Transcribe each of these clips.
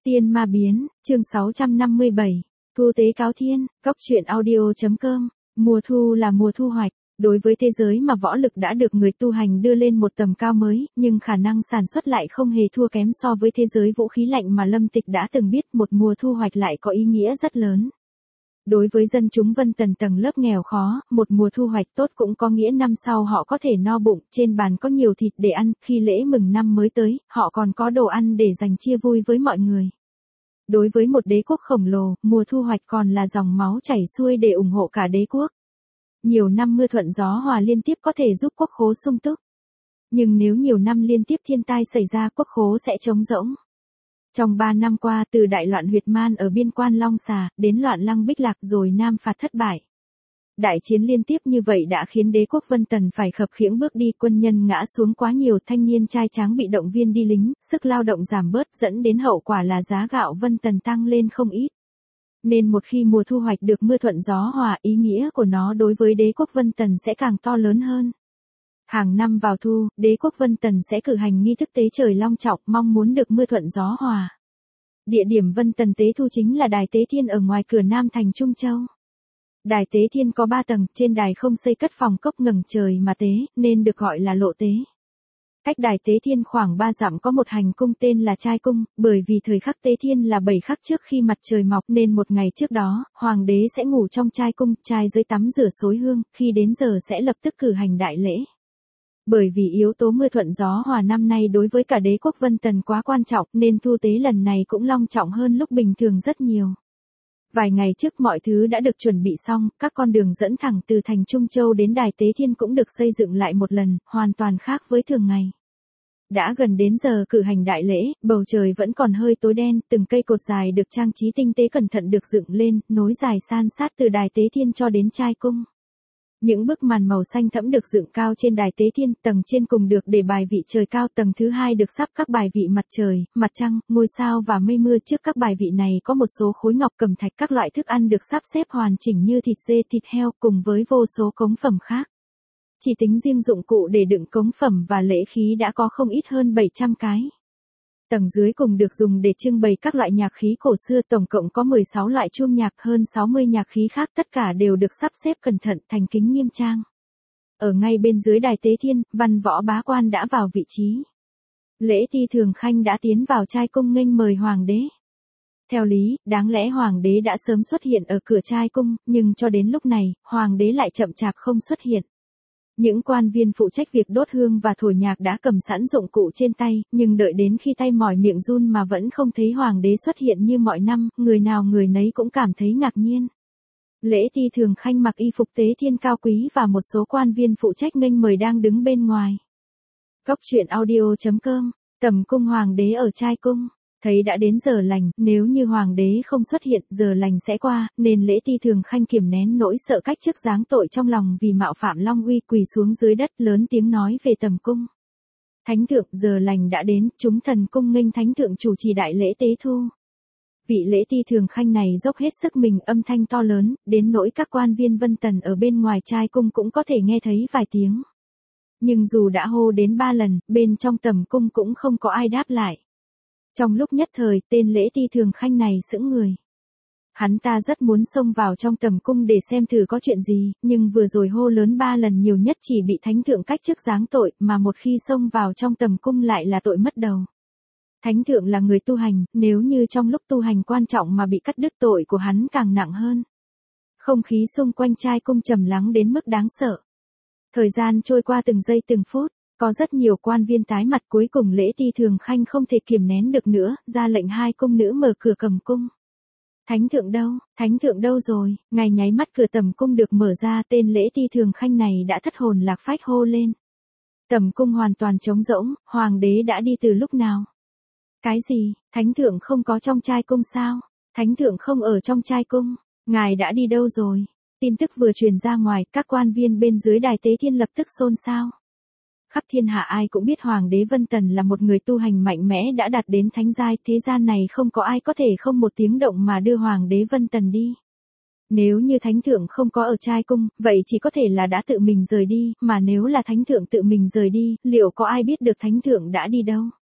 Tiên ma biến, chương 657, thu tế cáo thiên, góc truyện audio.com, mùa thu là mùa thu hoạch, đối với thế giới mà võ lực đã được người tu hành đưa lên một tầm cao mới, nhưng khả năng sản xuất lại không hề thua kém so với thế giới vũ khí lạnh mà Lâm Tịch đã từng biết, một mùa thu hoạch lại có ý nghĩa rất lớn. Đối với dân chúng Vân Tần tầng lớp nghèo khó, một mùa thu hoạch tốt cũng có nghĩa năm sau họ có thể no bụng, trên bàn có nhiều thịt để ăn, khi lễ mừng năm mới tới, họ còn có đồ ăn để dành chia vui với mọi người. Đối với một đế quốc khổng lồ, mùa thu hoạch còn là dòng máu chảy xuôi để ủng hộ cả đế quốc. Nhiều năm mưa thuận gió hòa liên tiếp có thể giúp quốc khố sung túc. Nhưng nếu nhiều năm liên tiếp thiên tai xảy ra, quốc khố sẽ trống rỗng. Trong 3 năm qua, từ đại loạn Huyệt Man ở biên quan Long Xà, đến loạn Lăng Bích Lạc rồi Nam Phạt thất bại. Đại chiến liên tiếp như vậy đã khiến đế quốc Vân Tần phải khập khiễng bước đi, quân nhân ngã xuống quá nhiều, thanh niên trai tráng bị động viên đi lính, sức lao động giảm bớt dẫn đến hậu quả là giá gạo Vân Tần tăng lên không ít. Nên một khi mùa thu hoạch được mưa thuận gió hòa, ý nghĩa của nó đối với đế quốc Vân Tần sẽ càng to lớn hơn. Hàng năm vào thu, đế quốc Vân Tần sẽ cử hành nghi thức tế trời long trọng, mong muốn được mưa thuận gió hòa. Địa điểm Vân Tần tế thu chính là đài tế thiên ở ngoài cửa Nam thành Trung Châu. Đài tế thiên có 3 tầng, trên đài không xây cất phòng cốc ngẩng trời mà tế, nên được gọi là lộ tế. Cách đài tế thiên khoảng 3 dặm có một hành cung tên là Trai Cung, bởi vì thời khắc tế thiên là 7 khắc trước khi mặt trời mọc nên một ngày trước đó, hoàng đế sẽ ngủ trong Trai Cung, trai dưới tắm rửa xối hương, khi đến giờ sẽ lập tức cử hành đại lễ. Bởi vì yếu tố mưa thuận gió hòa năm nay đối với cả đế quốc Vân Tần quá quan trọng nên thu tế lần này cũng long trọng hơn lúc bình thường rất nhiều. Vài ngày trước mọi thứ đã được chuẩn bị xong, các con đường dẫn thẳng từ thành Trung Châu đến đài tế thiên cũng được xây dựng lại một lần, hoàn toàn khác với thường ngày. Đã gần đến giờ cử hành đại lễ, bầu trời vẫn còn hơi tối đen, từng cây cột dài được trang trí tinh tế cẩn thận được dựng lên, nối dài san sát từ đài tế thiên cho đến Trai Cung. Những bức màn màu xanh thẫm được dựng cao trên đài tế thiên, tầng trên cùng được để bài vị trời cao, tầng thứ hai được sắp các bài vị mặt trời, mặt trăng, ngôi sao và mây mưa. Trước các bài vị này có một số khối ngọc cẩm thạch, các loại thức ăn được sắp xếp hoàn chỉnh như thịt dê, thịt heo cùng với vô số cống phẩm khác. Chỉ tính riêng dụng cụ để đựng cống phẩm và lễ khí đã có không ít hơn 700 cái. Tầng dưới cùng được dùng để trưng bày các loại nhạc khí cổ xưa, tổng cộng có 16 loại chuông nhạc, hơn 60 nhạc khí khác, tất cả đều được sắp xếp cẩn thận, thành kính nghiêm trang. Ở ngay bên dưới đài tế thiên, văn võ bá quan đã vào vị trí. Lễ Ti Thường Khanh đã tiến vào Trai Cung nghênh mời hoàng đế. Theo lý, đáng lẽ hoàng đế đã sớm xuất hiện ở cửa Trai Cung, nhưng cho đến lúc này, hoàng đế lại chậm chạp không xuất hiện. Những quan viên phụ trách việc đốt hương và thổi nhạc đã cầm sẵn dụng cụ trên tay, nhưng đợi đến khi tay mỏi miệng run mà vẫn không thấy hoàng đế xuất hiện như mọi năm, người nào người nấy cũng cảm thấy ngạc nhiên. Lễ Ti Thường Khanh mặc y phục tế thiên cao quý và một số quan viên phụ trách nghênh mời đang đứng bên ngoài. Góc truyện audio.com, tầm cung hoàng đế ở Trai Cung. Thấy đã đến giờ lành, nếu như hoàng đế không xuất hiện, giờ lành sẽ qua, nên Lễ Ti Thường Khanh kiềm nén nỗi sợ cách chức giáng tội trong lòng vì mạo phạm Long uy, quỳ xuống dưới đất lớn tiếng nói về tầm cung. Thánh thượng, giờ lành đã đến, chúng thần cung nghênh thánh thượng chủ trì đại lễ tế thu. Vị Lễ Ti Thường Khanh này dốc hết sức mình, âm thanh to lớn, đến nỗi các quan viên Vân Tần ở bên ngoài Trai Cung cũng có thể nghe thấy vài tiếng. Nhưng dù đã hô đến 3 lần, bên trong tầm cung cũng không có ai đáp lại. Trong lúc nhất thời, tên Lễ Ti Thường Khanh này sững người. Hắn ta rất muốn xông vào trong tầm cung để xem thử có chuyện gì, nhưng vừa rồi hô lớn 3 lần nhiều nhất chỉ bị thánh thượng cách chức giáng tội, mà một khi xông vào trong tầm cung lại là tội mất đầu. Thánh thượng là người tu hành, nếu như trong lúc tu hành quan trọng mà bị cắt đứt, tội của hắn càng nặng hơn. Không khí xung quanh Trai Cung trầm lắng đến mức đáng sợ. Thời gian trôi qua từng giây từng phút. Có rất nhiều quan viên tái mặt, cuối cùng Lễ Ti Thường Khanh không thể kiềm nén được nữa, ra lệnh 2 cung nữ mở cửa cầm cung. Thánh thượng đâu rồi? Ngay nháy mắt cửa tầm cung được mở ra, tên Lễ Ti Thường Khanh này đã thất hồn lạc phách hô lên. Tầm cung hoàn toàn trống rỗng, hoàng đế đã đi từ lúc nào? Cái gì? Thánh thượng không có trong Trai Cung sao? Thánh thượng không ở trong Trai Cung, ngài đã đi đâu rồi? Tin tức vừa truyền ra ngoài, các quan viên bên dưới đài tế thiên lập tức xôn xao. Khắp thiên hạ ai cũng biết hoàng đế Vân Tần là một người tu hành mạnh mẽ đã đạt đến thánh giai, thế gian này không có ai có thể không một tiếng động mà đưa hoàng đế Vân Tần đi. Nếu như thánh thượng không có ở Trai Cung, vậy chỉ có thể là đã tự mình rời đi, mà nếu là thánh thượng tự mình rời đi, liệu có ai biết được thánh thượng đã đi đâu?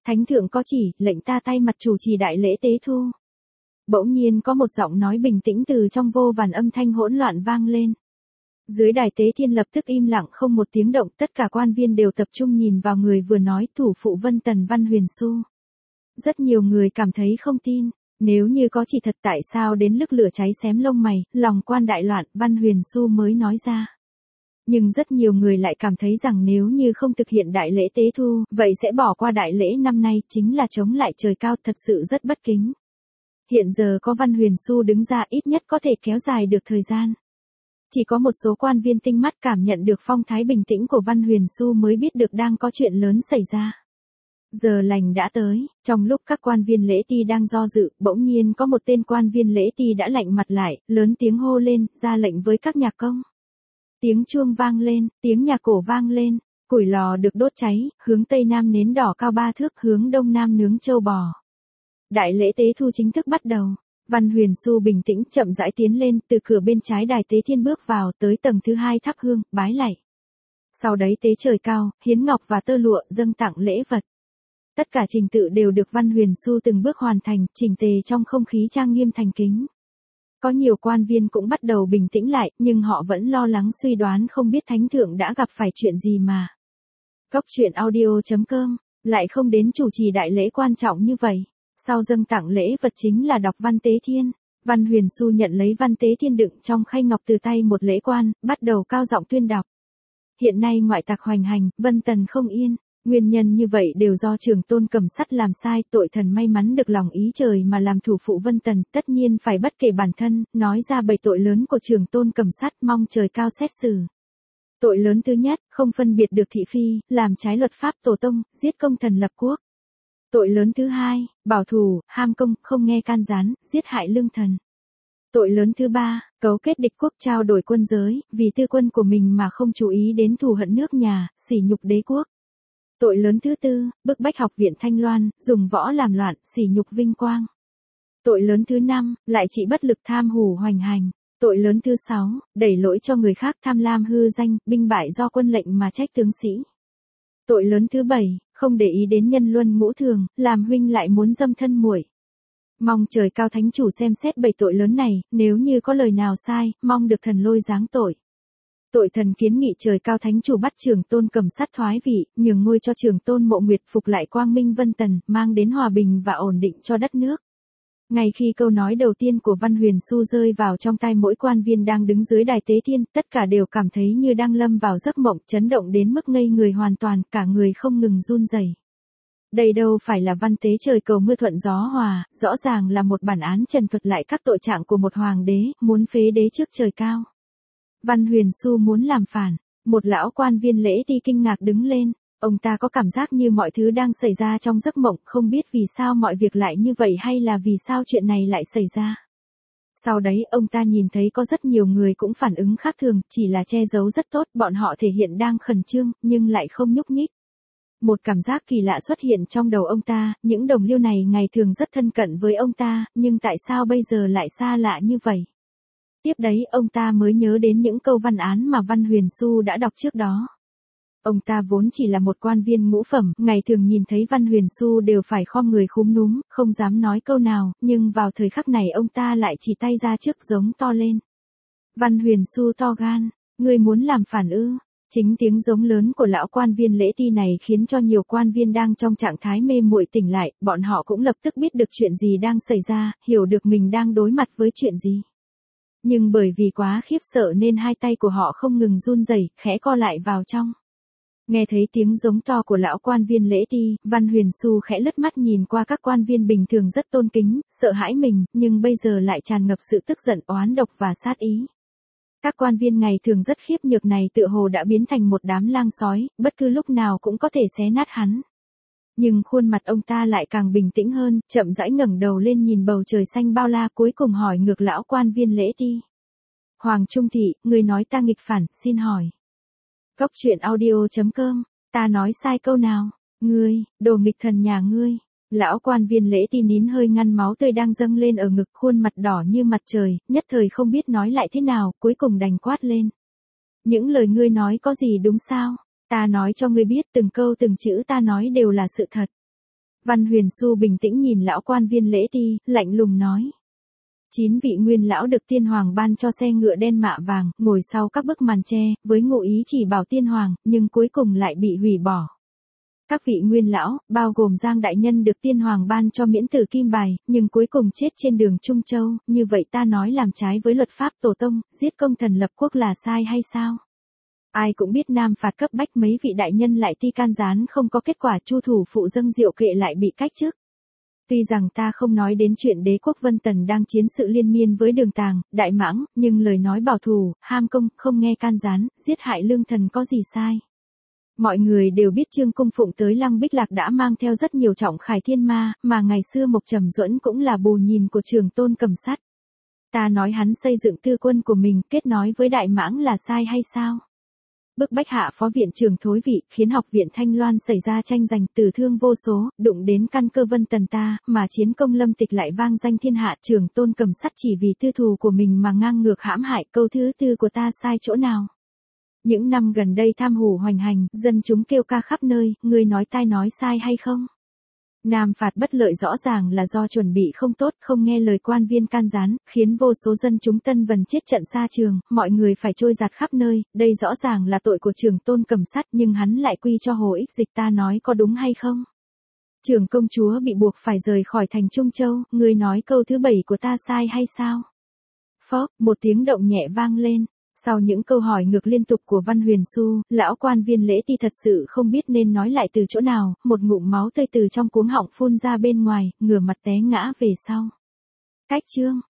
Thánh thượng có chỉ, lệnh ta tay mặt chủ trì đại lễ tế thu. Bỗng nhiên có một giọng nói bình tĩnh từ trong vô vàn âm thanh hỗn loạn vang lên. Dưới đài tế thiên lập tức im lặng không một tiếng động, tất cả quan viên đều tập trung nhìn vào người vừa nói, thủ phụ Vân Tần Văn Huyền Xu. Rất nhiều người cảm thấy không tin, nếu như có chỉ thật tại sao đến lúc lửa cháy xém lông mày, lòng quan đại loạn, Văn Huyền Xu mới nói ra. Nhưng rất nhiều người lại cảm thấy rằng nếu như không thực hiện đại lễ tế thu, vậy sẽ bỏ qua đại lễ năm nay, chính là chống lại trời cao, thật sự rất bất kính. Hiện giờ có Văn Huyền Xu đứng ra ít nhất có thể kéo dài được thời gian. Chỉ có một số quan viên tinh mắt cảm nhận được phong thái bình tĩnh của Văn Huyền Xu mới biết được đang có chuyện lớn xảy ra. Giờ lành đã tới, trong lúc các quan viên lễ ti đang do dự, bỗng nhiên có một tên quan viên lễ ti đã lạnh mặt lại, lớn tiếng hô lên, ra lệnh với các nhạc công. Tiếng chuông vang lên, tiếng nhạc cổ vang lên, củi lò được đốt cháy, hướng tây nam nến đỏ cao 3 thước, hướng đông nam nướng trâu bò. Đại lễ tế thu chính thức bắt đầu. Văn Huyền Xu bình tĩnh chậm rãi tiến lên, từ cửa bên trái đài tế thiên bước vào, tới tầng thứ 2 thắp hương, bái lạy. Sau đấy tế trời cao, hiến ngọc và tơ lụa, dâng tặng lễ vật. Tất cả trình tự đều được Văn Huyền Xu từng bước hoàn thành, chỉnh tề trong không khí trang nghiêm thành kính. Có nhiều quan viên cũng bắt đầu bình tĩnh lại, nhưng họ vẫn lo lắng suy đoán không biết thánh thượng đã gặp phải chuyện gì mà. Góc truyện audio.com lại không đến chủ trì đại lễ quan trọng như vậy. Sau dâng tặng lễ vật chính là đọc văn tế thiên. Văn Huyền Xu nhận lấy văn tế thiên đựng trong khay ngọc từ tay một lễ quan, bắt đầu cao giọng tuyên đọc. Hiện nay ngoại tặc hoành hành, Vân Tần không yên. Nguyên nhân như vậy đều do Trường Tôn Cầm Sắt làm sai, tội thần may mắn được lòng ý trời mà làm thủ phụ Vân Tần, tất nhiên phải bất kể bản thân, nói ra 7 tội lớn của Trường Tôn Cầm Sắt, mong trời cao xét xử. Tội lớn thứ nhất, không phân biệt được thị phi, làm trái luật pháp tổ tông, giết công thần lập quốc. Tội lớn thứ hai, bảo thủ, ham công, không nghe can gián, giết hại lương thần. Tội lớn thứ ba, cấu kết địch quốc trao đổi quân giới, vì tư quân của mình mà không chú ý đến thù hận nước nhà, sỉ nhục đế quốc. Tội lớn thứ tư, bức bách học viện Thanh Loan, dùng võ làm loạn, sỉ nhục vinh quang. Tội lớn thứ năm, lại trị bất lực tham hủ hoành hành. Tội lớn thứ sáu, đẩy lỗi cho người khác tham lam hư danh, binh bại do quân lệnh mà trách tướng sĩ. Tội lớn thứ bảy, không để ý đến nhân luân ngũ thường, làm huynh lại muốn dâm thân muội. Mong trời cao thánh chủ xem xét 7 tội lớn này, nếu như có lời nào sai, mong được thần lôi giáng tội. Tội thần kiến nghị trời cao thánh chủ bắt Trường Tôn Cầm Sắt thoái vị, nhường ngôi cho Trường Tôn Mộ Nguyệt, phục lại quang minh Vân Tần, mang đến hòa bình và ổn định cho đất nước. Ngay khi câu nói đầu tiên của Văn Huyền Xu rơi vào trong tai mỗi quan viên đang đứng dưới đài tế thiên, tất cả đều cảm thấy như đang lâm vào giấc mộng, chấn động đến mức ngây người hoàn toàn, cả người không ngừng run rẩy. Đây đâu phải là văn tế trời cầu mưa thuận gió hòa, rõ ràng là một bản án trần thuật lại các tội trạng của một hoàng đế, muốn phế đế trước trời cao. Văn Huyền Xu muốn làm phản, một lão quan viên lễ ti kinh ngạc đứng lên, ông ta có cảm giác như mọi thứ đang xảy ra trong giấc mộng, không biết vì sao mọi việc lại như vậy hay là vì sao chuyện này lại xảy ra. Sau đấy ông ta nhìn thấy có rất nhiều người cũng phản ứng khác thường, chỉ là che giấu rất tốt, bọn họ thể hiện đang khẩn trương, nhưng lại không nhúc nhích. Một cảm giác kỳ lạ xuất hiện trong đầu ông ta, những đồng liêu này ngày thường rất thân cận với ông ta, nhưng tại sao bây giờ lại xa lạ như vậy? Tiếp đấy ông ta mới nhớ đến những câu văn án mà Văn Huyền Xu đã đọc trước đó. Ông ta vốn chỉ là một quan viên ngũ phẩm, ngày thường nhìn thấy Văn Huyền Xu đều phải khom người khúm núm, không dám nói câu nào, nhưng vào thời khắc này ông ta lại chỉ tay ra trước giống to lên. Văn Huyền Xu to gan, ngươi muốn làm phản ư? Chính tiếng giống lớn của lão quan viên lễ ti này khiến cho nhiều quan viên đang trong trạng thái mê muội tỉnh lại, bọn họ cũng lập tức biết được chuyện gì đang xảy ra, hiểu được mình đang đối mặt với chuyện gì. Nhưng bởi vì quá khiếp sợ nên hai tay của họ không ngừng run rẩy, khẽ co lại vào trong. Nghe thấy tiếng giống to của lão quan viên lễ ti, Văn Huyền Xu khẽ lướt mắt nhìn qua các quan viên bình thường rất tôn kính, sợ hãi mình, nhưng bây giờ lại tràn ngập sự tức giận, oán độc và sát ý. Các quan viên ngày thường rất khiếp nhược này tựa hồ đã biến thành một đám lang sói, bất cứ lúc nào cũng có thể xé nát hắn. Nhưng khuôn mặt ông ta lại càng bình tĩnh hơn, chậm rãi ngẩng đầu lên nhìn bầu trời xanh bao la, cuối cùng hỏi ngược lão quan viên lễ ti. Hoàng Trung Thị, người nói ta nghịch phản, xin hỏi. Góc truyện audio.com, ta nói sai câu nào? Ngươi, đồ nghịch thần nhà ngươi. Lão quan viên lễ ti nín hơi ngăn máu tươi đang dâng lên ở ngực, khuôn mặt đỏ như mặt trời, nhất thời không biết nói lại thế nào, cuối cùng đành quát lên. Những lời ngươi nói có gì đúng sao? Ta nói cho ngươi biết từng câu từng chữ ta nói đều là sự thật. Văn Huyền Xu bình tĩnh nhìn lão quan viên lễ ti, lạnh lùng nói. 9 vị nguyên lão được tiên hoàng ban cho xe ngựa đen mạ vàng, ngồi sau các bức màn tre, với ngụ ý chỉ bảo tiên hoàng, nhưng cuối cùng lại bị hủy bỏ. Các vị nguyên lão, bao gồm Giang Đại Nhân được tiên hoàng ban cho miễn tử kim bài, nhưng cuối cùng chết trên đường Trung Châu, như vậy ta nói làm trái với luật pháp tổ tông, giết công thần lập quốc là sai hay sao? Ai cũng biết Nam phạt cấp bách mấy vị đại nhân lại ti can gián không có kết quả, Chu thủ phụ dâng rượu kệ lại bị cách chức. Tuy rằng ta không nói đến chuyện đế quốc Vân Tần đang chiến sự liên miên với Đường Tàng, Đại Mãng, nhưng lời nói bảo thủ, ham công, không nghe can gián, giết hại lương thần có gì sai. Mọi người đều biết Trương Cung Phụng tới Lăng Bích Lạc đã mang theo rất nhiều trọng khải thiên ma, mà ngày xưa Mộc Trầm Duẫn cũng là bù nhìn của Trường Tôn Cầm Sắt. Ta nói hắn xây dựng tư quân của mình, kết nói với Đại Mãng là sai hay sao? Bức bách hạ phó viện trưởng thối vị, khiến học viện Thanh Loan xảy ra tranh giành, tử thương vô số, đụng đến căn cơ Vân Tần ta, mà chiến công Lâm Tịch lại vang danh thiên hạ. Trường Tôn Cầm Sắt chỉ vì tư thù của mình mà ngang ngược hãm hại, câu thứ tư của ta sai chỗ nào? Những năm gần đây tham hủ hoành hành, dân chúng kêu ca khắp nơi, ngươi nói tai nói sai hay không? Nam phạt bất lợi rõ ràng là do chuẩn bị không tốt, không nghe lời quan viên can gián, khiến vô số dân chúng Tân Vân chết trận xa trường, mọi người phải trôi giạt khắp nơi, đây rõ ràng là tội của Trường Tôn Cầm Sắt, nhưng hắn lại quy cho Hồ Ích Dịch, ta nói có đúng hay không? Trưởng công chúa bị buộc phải rời khỏi thành Trung Châu, ngươi nói câu thứ 7 của ta sai hay sao? Phốc, một tiếng động nhẹ vang lên. Sau những câu hỏi ngược liên tục của Văn Huyền Xu, lão quan viên lễ ti thật sự không biết nên nói lại từ chỗ nào, một ngụm máu tươi từ trong cuống họng phun ra bên ngoài, ngửa mặt té ngã về sau. Cách chương.